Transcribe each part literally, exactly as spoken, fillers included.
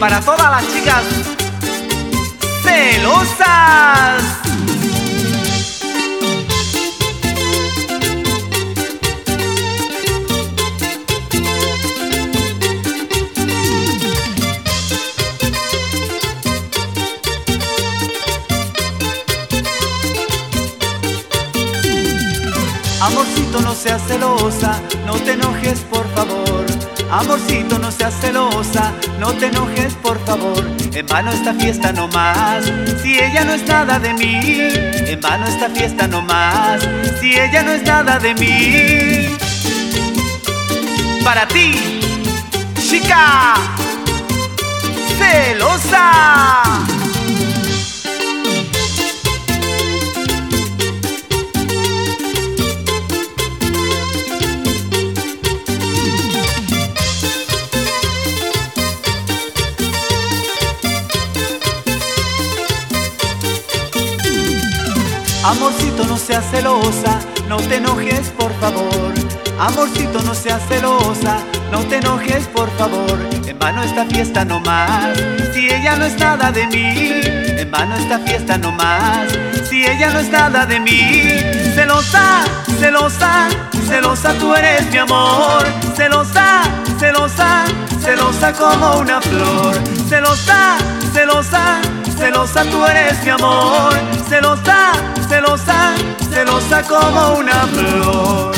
para todas las chicas celosas. Amorcito, no seas celosa, no te enojes por favor. Amorcito, no seas celosa, no te enojes por favor. En vano esta fiesta no más, si ella no es nada de mí. En vano esta fiesta no más, si ella no es nada de mí. Para ti, chica celosa. Amorcito, no seas celosa, no te enojes por favor. Amorcito, no seas celosa, no te enojes por favor. En vano esta fiesta no más, si ella no es nada de mí. En vano esta fiesta no más, si ella no es nada de mí. Celosa, celosa, celosa tú eres mi amor. Celosa, celosa, celosa como una flor. Celosa, celosa, celosa tú eres mi amor. Celosa, celosa, celosa como una flor.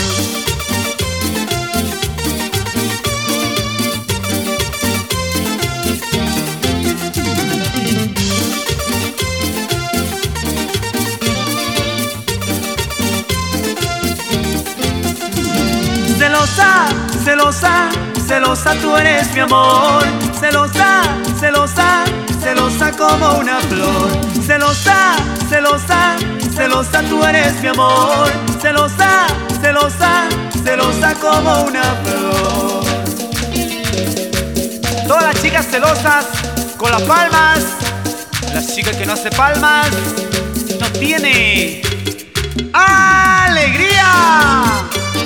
Celosa, celosa, celosa tú eres mi amor. Celosa, celosa, celosa como una flor. Celosa, celosa, celosa tú eres mi amor. Celosa, celosa, celosa como una flor. Todas las chicas celosas con las palmas. Las chicas que no hacen palmas no tiene alegría.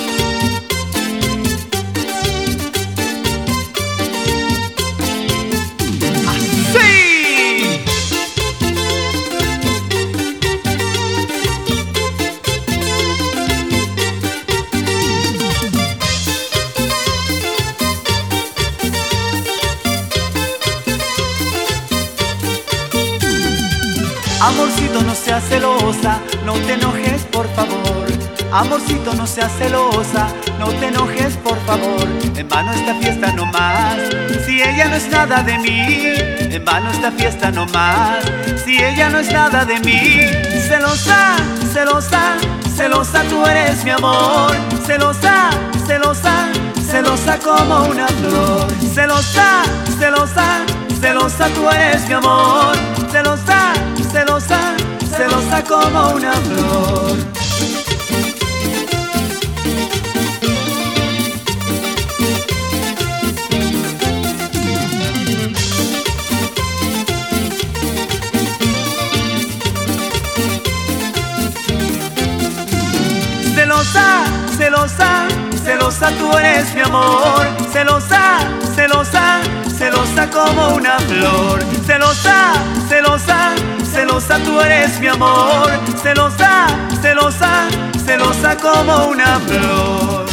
Amorcito, no seas celosa, no te enojes por favor. Amorcito, no seas celosa, no te enojes por favor. En vano esta fiesta no más, si ella no es nada de mí. En vano esta fiesta no más, si ella no es nada de mí. Celosa, celosa, celosa tú eres mi amor. Celosa, celosa, celosa como una flor. Celosa, celosa, celosa tú eres mi amor. Celosa, celosa, celosa como una flor. Celosa, celosa, celosa tú eres mi amor. Celosa, celosa, celosa como una flor. Celosa, celosa, celosa tú eres mi amor. Celosa, celosa, celosa como una flor.